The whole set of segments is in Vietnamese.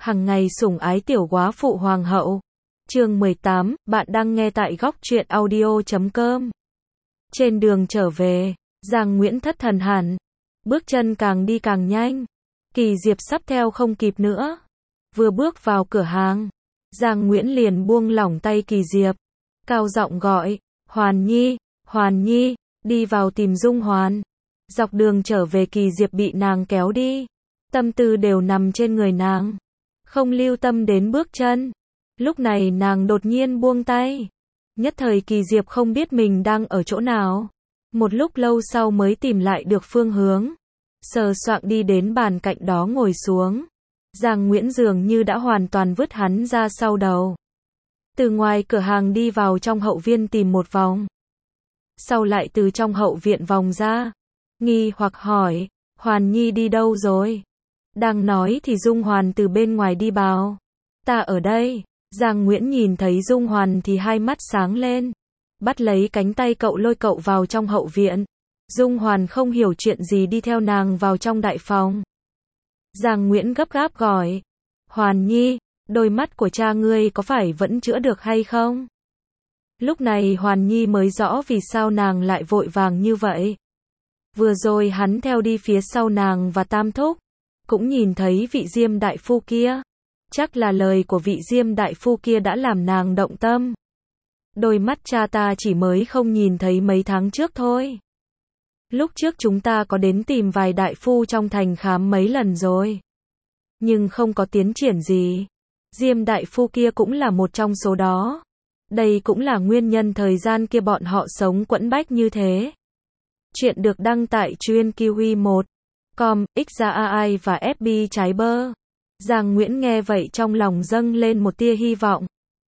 hằng ngày sủng ái tiểu góa phụ hoàng hậu. Chương 18, bạn đang nghe tại góc truyện audio.com. Trên đường trở về, Giang Nguyễn thất thần hẳn, bước chân càng đi càng nhanh. Kỳ Diệp sắp theo không kịp nữa. Vừa bước vào cửa hàng, Giang Nguyễn liền buông lỏng tay Kỳ Diệp, cao giọng gọi, Hoàn Nhi, đi vào tìm Dung Hoàn. Dọc đường trở về Kỳ Diệp bị nàng kéo đi, tâm tư đều nằm trên người nàng, không lưu tâm đến bước chân. Lúc này nàng đột nhiên buông tay, nhất thời Kỳ Diệp không biết mình đang ở chỗ nào. Một lúc lâu sau mới tìm lại được phương hướng, sờ soạng đi đến bàn cạnh đó ngồi xuống. Giang Nguyễn dường như đã hoàn toàn vứt hắn ra sau đầu. Từ ngoài cửa hàng đi vào trong hậu viên tìm một vòng, sau lại từ trong hậu viện vòng ra, nghi hoặc hỏi, Hoàn Nhi đi đâu rồi? Đang nói thì Dung Hoàn từ bên ngoài đi vào. Ta ở đây. Giang Nguyễn nhìn thấy Dung Hoàn thì hai mắt sáng lên, bắt lấy cánh tay cậu lôi cậu vào trong hậu viện. Dung Hoàn không hiểu chuyện gì đi theo nàng vào trong đại phòng. Giang Nguyễn gấp gáp gọi, Hoàn Nhi, đôi mắt của cha ngươi có phải vẫn chữa được hay không? Lúc này Hoàn Nhi mới rõ vì sao nàng lại vội vàng như vậy. Vừa rồi hắn theo đi phía sau nàng và Tam Thúc, cũng nhìn thấy vị Diêm đại phu kia. Chắc là lời của vị Diêm đại phu kia đã làm nàng động tâm. Đôi mắt cha ta chỉ mới không nhìn thấy mấy tháng trước thôi. Lúc trước chúng ta có đến tìm vài đại phu trong thành khám mấy lần rồi, nhưng không có tiến triển gì. Diêm đại phu kia cũng là một trong số đó. Đây cũng là nguyên nhân thời gian kia bọn họ sống quẫn bách như thế. Chuyện được đăng tại truyện Kiwi1.com, Xrai và FB trái bơ. Giang Nguyễn nghe vậy trong lòng dâng lên một tia hy vọng.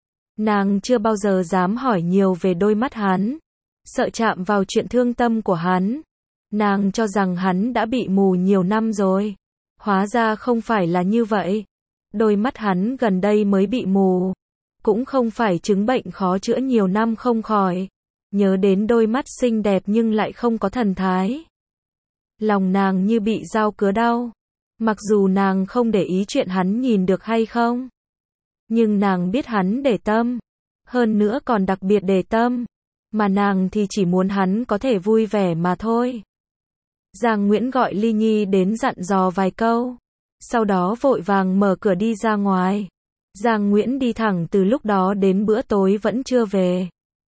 Nàng chưa bao giờ dám hỏi nhiều về đôi mắt hắn, sợ chạm vào chuyện thương tâm của hắn. Nàng cho rằng hắn đã bị mù nhiều năm rồi. Hóa ra không phải là như vậy. Đôi mắt hắn gần đây mới bị mù, cũng không phải chứng bệnh khó chữa nhiều năm không khỏi. Nhớ đến đôi mắt xinh đẹp nhưng lại không có thần thái, lòng nàng như bị dao cứa đau. Mặc dù nàng không để ý chuyện hắn nhìn được hay không, nhưng nàng biết hắn để tâm, hơn nữa còn đặc biệt để tâm, mà nàng thì chỉ muốn hắn có thể vui vẻ mà thôi. Giang Nguyễn gọi Ly Nhi đến dặn dò vài câu, sau đó vội vàng mở cửa đi ra ngoài. Giang Nguyễn đi thẳng từ lúc đó đến bữa tối vẫn chưa về.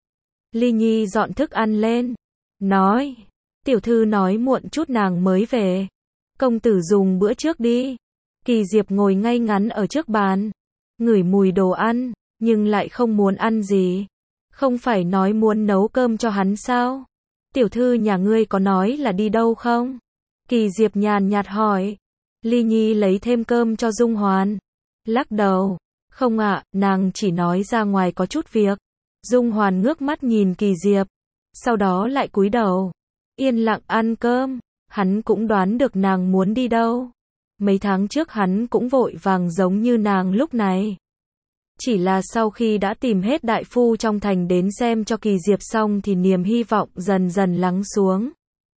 Ly Nhi dọn thức ăn lên, nói, tiểu thư nói muộn chút nàng mới về. Công tử dùng bữa trước đi. Kỳ Diệp ngồi ngay ngắn ở trước bàn, ngửi mùi đồ ăn, nhưng lại không muốn ăn gì. Không phải nói muốn nấu cơm cho hắn sao? Tiểu thư nhà ngươi có nói là đi đâu không? Kỳ Diệp nhàn nhạt hỏi. Ly Nhi lấy thêm cơm cho Dung Hoàn, lắc đầu, không ạ, nàng chỉ nói ra ngoài có chút việc. Dung Hoàn ngước mắt nhìn Kỳ Diệp, sau đó lại cúi đầu, yên lặng ăn cơm. Hắn cũng đoán được nàng muốn đi đâu. Mấy tháng trước hắn cũng vội vàng giống như nàng lúc này. Chỉ là sau khi đã tìm hết đại phu trong thành đến xem cho Kỳ Diệp xong thì niềm hy vọng dần dần lắng xuống.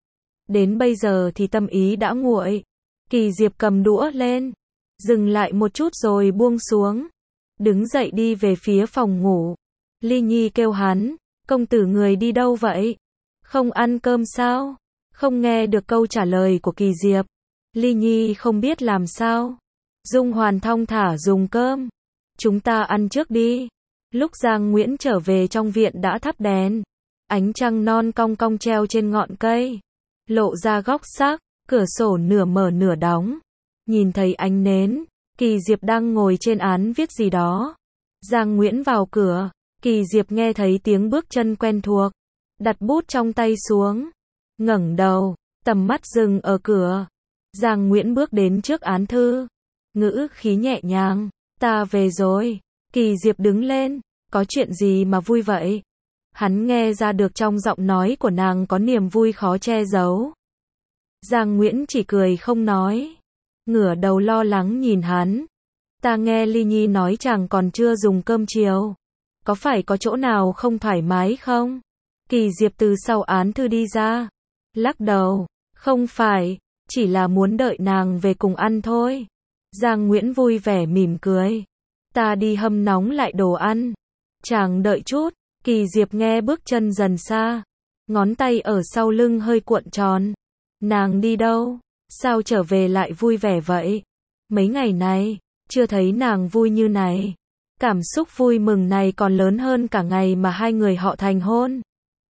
Đến bây giờ thì tâm ý đã nguội. Kỳ Diệp cầm đũa lên, dừng lại một chút rồi buông xuống, đứng dậy đi về phía phòng ngủ. Ly Nhi kêu hắn, công tử người đi đâu vậy? Không ăn cơm sao? Không nghe được câu trả lời của Kỳ Diệp, Ly Nhi không biết làm sao. Dung Hoàn thong thả dùng cơm, chúng ta ăn trước đi. Lúc Giang Nguyễn trở về trong viện đã thắp đèn, ánh trăng non cong cong treo trên ngọn cây, lộ ra góc xác, cửa sổ nửa mở nửa đóng. Nhìn thấy ánh nến, Kỳ Diệp đang ngồi trên án viết gì đó. Giang Nguyễn vào cửa, Kỳ Diệp nghe thấy tiếng bước chân quen thuộc, đặt bút trong tay xuống, ngẩng đầu, tầm mắt dừng ở cửa. Giang Nguyễn bước đến trước án thư, ngữ khí nhẹ nhàng, ta về rồi. Kỳ Diệp đứng lên, có chuyện gì mà vui vậy? Hắn nghe ra được trong giọng nói của nàng có niềm vui khó che giấu. Giang Nguyễn chỉ cười không nói, ngửa đầu lo lắng nhìn hắn. Ta nghe Ly Nhi nói chàng còn chưa dùng cơm chiều, có phải có chỗ nào không thoải mái không? Kỳ Diệp từ sau án thư đi ra, lắc đầu, không phải, chỉ là muốn đợi nàng về cùng ăn thôi. Giang Nguyễn vui vẻ mỉm cười. Ta đi hâm nóng lại đồ ăn. Chàng đợi chút. Kỳ Diệp nghe bước chân dần xa. Ngón tay ở sau lưng hơi cuộn tròn. Nàng đi đâu? Sao trở về lại vui vẻ vậy? Mấy ngày này, chưa thấy nàng vui như này. Cảm xúc vui mừng này còn lớn hơn cả ngày mà hai người họ thành hôn.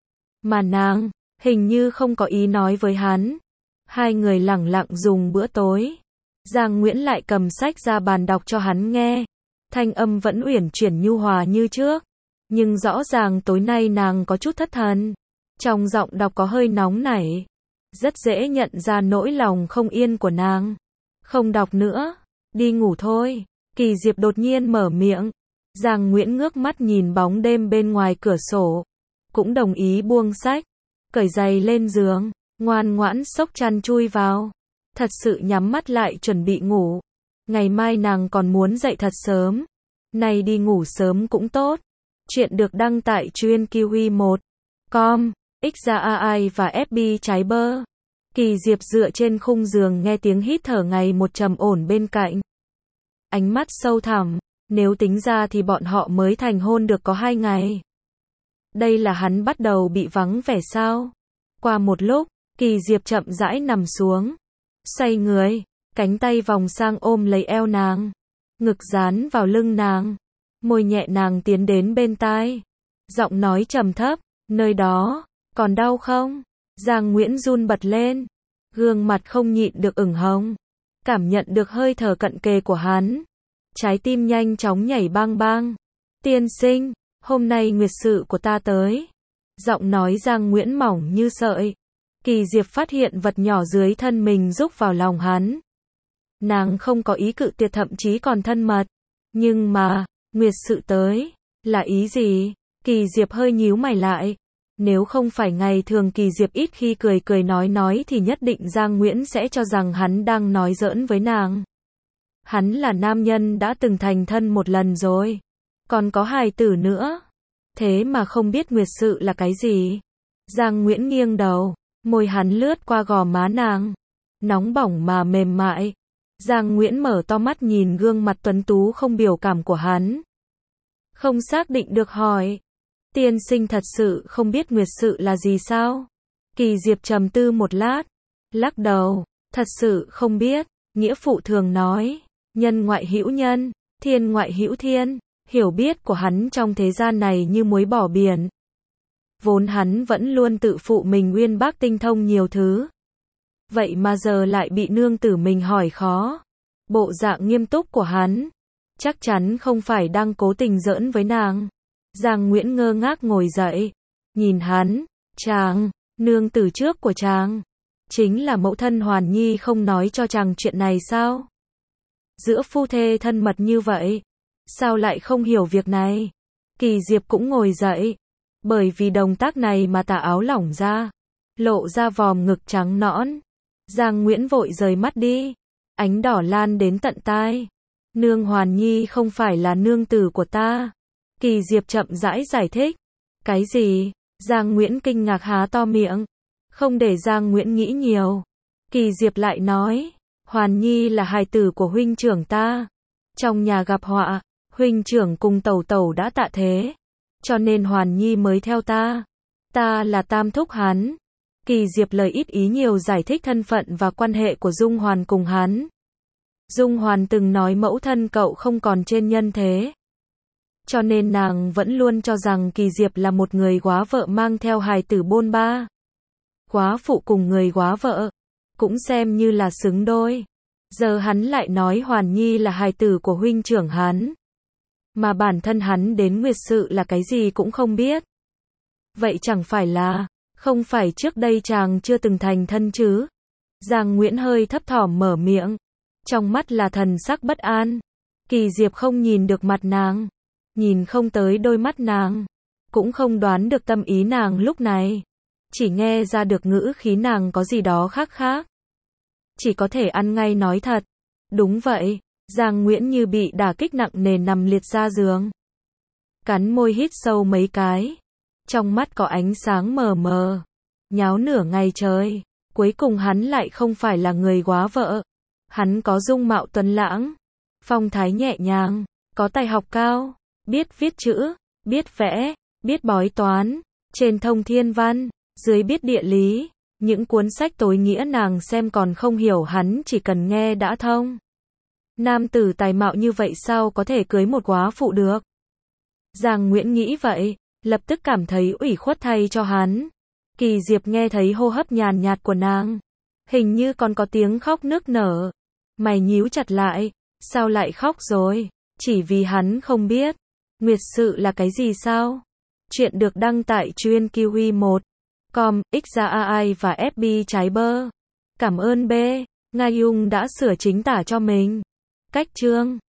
Mà nàng, hình như không có ý nói với hắn. Hai người lẳng lặng dùng bữa tối. Giang Nguyễn lại cầm sách ra bàn đọc cho hắn nghe. Thanh âm vẫn uyển chuyển nhu hòa như trước. Nhưng rõ ràng tối nay nàng có chút thất thần. Trong giọng đọc có hơi nóng nảy. Rất dễ nhận ra nỗi lòng không yên của nàng. Không đọc nữa, đi ngủ thôi. Kỳ Diệp đột nhiên mở miệng. Giang Nguyễn ngước mắt nhìn bóng đêm bên ngoài cửa sổ. Cũng đồng ý buông sách. Cởi giày lên giường. Ngoan ngoãn xốc chăn chui vào. Thật sự nhắm mắt lại chuẩn bị ngủ. Ngày mai nàng còn muốn dậy thật sớm. Nay đi ngủ sớm cũng tốt. Chuyện được đăng tại truyện kiwi1.com, Xrai và FB trái bơ. Kỳ Diệp dựa trên khung giường nghe tiếng hít thở ngày một trầm ổn bên cạnh. Ánh mắt sâu thẳm, nếu tính ra thì bọn họ mới thành hôn được có 2 ngày. Đây là hắn bắt đầu bị vắng vẻ sao? Qua một lúc, Kỳ Diệp chậm rãi nằm xuống. Xoay người, cánh tay vòng sang ôm lấy eo nàng. Ngực dán vào lưng nàng. Môi nhẹ nàng tiến đến bên tai. Giọng nói trầm thấp, nơi đó, còn đau không? Giang Nguyễn run bật lên. Gương mặt không nhịn được ửng hồng. Cảm nhận được hơi thở cận kề của hắn. Trái tim nhanh chóng nhảy bang bang. Tiên sinh, hôm nay nguyệt sự của ta tới. Giọng nói Giang Nguyễn mỏng như sợi. Kỳ Diệp phát hiện vật nhỏ dưới thân mình rúc vào lòng hắn. Nàng không có ý cự tuyệt, thậm chí còn thân mật. Nhưng mà, nguyệt sự tới, là ý gì? Kỳ Diệp hơi nhíu mày lại. Nếu không phải ngày thường Kỳ Diệp ít khi cười cười nói thì nhất định Giang Nguyễn sẽ cho rằng hắn đang nói giỡn với nàng. Hắn là nam nhân đã từng thành thân một lần rồi. Còn có hài tử nữa. Thế mà không biết nguyệt sự là cái gì. Giang Nguyễn nghiêng đầu. Môi hắn lướt qua gò má nàng. Nóng bỏng mà mềm mại. Giang Nguyễn mở to mắt nhìn gương mặt tuấn tú không biểu cảm của hắn. Không xác định được hỏi. Tiên sinh thật sự không biết nguyệt sự là gì sao? Kỳ Diệp trầm tư một lát. Lắc đầu. Thật sự không biết. Nghĩa phụ thường nói. Nhân ngoại hữu nhân. Thiên ngoại hữu thiên. Hiểu biết của hắn trong thế gian này như muối bỏ biển. Vốn hắn vẫn luôn tự phụ mình uyên bác tinh thông nhiều thứ. Vậy mà giờ lại bị nương tử mình hỏi khó. Bộ dạng nghiêm túc của hắn. Chắc chắn không phải đang cố tình giỡn với nàng. Giang Nguyễn ngơ ngác ngồi dậy. Nhìn hắn. Chàng, nương tử trước của chàng. Chính là mẫu thân Hoàn Nhi không nói cho chàng chuyện này sao? Giữa phu thê thân mật như vậy. Sao lại không hiểu việc này? Kỳ Diệp cũng ngồi dậy. Bởi vì động tác này mà tà áo lỏng ra. Lộ ra vòm ngực trắng nõn. Giang Nguyễn vội rời mắt đi. Ánh đỏ lan đến tận tai. Nương Hoàn Nhi không phải là nương tử của ta. Kỳ Diệp chậm rãi giải thích. Cái gì? Giang Nguyễn kinh ngạc há to miệng. Không để Giang Nguyễn nghĩ nhiều. Kỳ Diệp lại nói. Hoàn Nhi là hài tử của huynh trưởng ta. Trong nhà gặp họa, huynh trưởng cùng tẩu tẩu đã tạ thế. Cho nên Hoàn Nhi mới theo ta. Ta là tam thúc hắn. Kỳ Diệp lời ít ý nhiều giải thích thân phận và quan hệ của Dung Hoàn cùng hắn. Dung Hoàn từng nói mẫu thân cậu không còn trên nhân thế. Cho nên nàng vẫn luôn cho rằng Kỳ Diệp là một người góa vợ mang theo hài tử bôn ba. Góa phụ cùng người góa vợ. Cũng xem như là xứng đôi. Giờ hắn lại nói Hoàn Nhi là hài tử của huynh trưởng hắn. Mà bản thân hắn đến nguyệt sự là cái gì cũng không biết. Vậy chẳng phải là, không phải trước đây chàng chưa từng thành thân chứ? Giang Nguyễn hơi thấp thỏm mở miệng. Trong mắt là thần sắc bất an. Kỳ Diệp không nhìn được mặt nàng. Nhìn không tới đôi mắt nàng. Cũng không đoán được tâm ý nàng lúc này. Chỉ nghe ra được ngữ khí nàng có gì đó khác khác. Chỉ có thể ăn ngay nói thật. Đúng vậy. Giang Nguyễn như bị đả kích nặng nề nằm liệt ra giường. Cắn môi hít sâu mấy cái. Trong mắt có ánh sáng mờ mờ. Nháo nửa ngày trời. Cuối cùng hắn lại không phải là người góa vợ. Hắn có dung mạo tuấn lãng, phong thái nhẹ nhàng, có tài học cao, biết viết chữ, biết vẽ, biết bói toán, trên thông thiên văn, dưới biết địa lý, những cuốn sách tối nghĩa nàng xem còn không hiểu hắn chỉ cần nghe đã thông. Nam tử tài mạo như vậy sao có thể cưới một góa phụ được? Giang Nguyễn nghĩ vậy, lập tức cảm thấy ủy khuất thay cho hắn. Kỳ Diệp nghe thấy hô hấp nhàn nhạt của nàng, hình như còn có tiếng khóc nức nở. Mày nhíu chặt lại, sao lại khóc rồi? Chỉ vì hắn không biết nguyệt sự là cái gì sao? Chuyện được đăng tại truyện kiwi1.com, Xrai và FB trái bơ. Cảm ơn B. Ngayung đã sửa chính tả cho mình. Cách chương